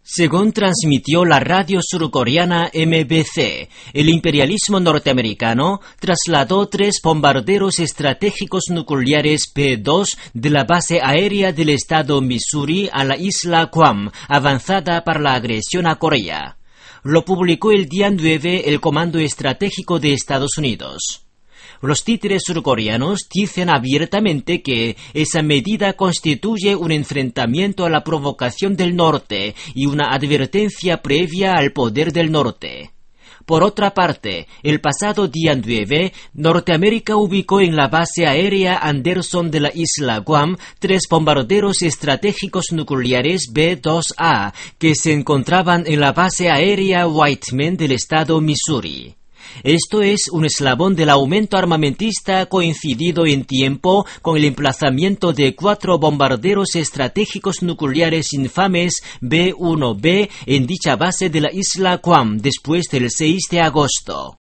Según transmitió la radio surcoreana MBC, el imperialismo norteamericano trasladó 3 bombarderos estratégicos nucleares P-2 de la base aérea del estado Missouri a la isla Guam, avanzada para la agresión a Corea. Lo publicó el día 9 el Comando Estratégico de Estados Unidos. Los títeres surcoreanos dicen abiertamente que esa medida constituye un enfrentamiento a la provocación del norte y una advertencia previa al poder del norte. Por otra parte, el pasado día 9, Norteamérica ubicó en la base aérea Anderson de la isla Guam 3 bombarderos estratégicos nucleares B-2A que se encontraban en la base aérea Whiteman del estado Missouri. Esto es un eslabón del aumento armamentista coincidido en tiempo con el emplazamiento de 4 bombarderos estratégicos nucleares infames B-1B en dicha base de la isla Guam después del 6 de agosto.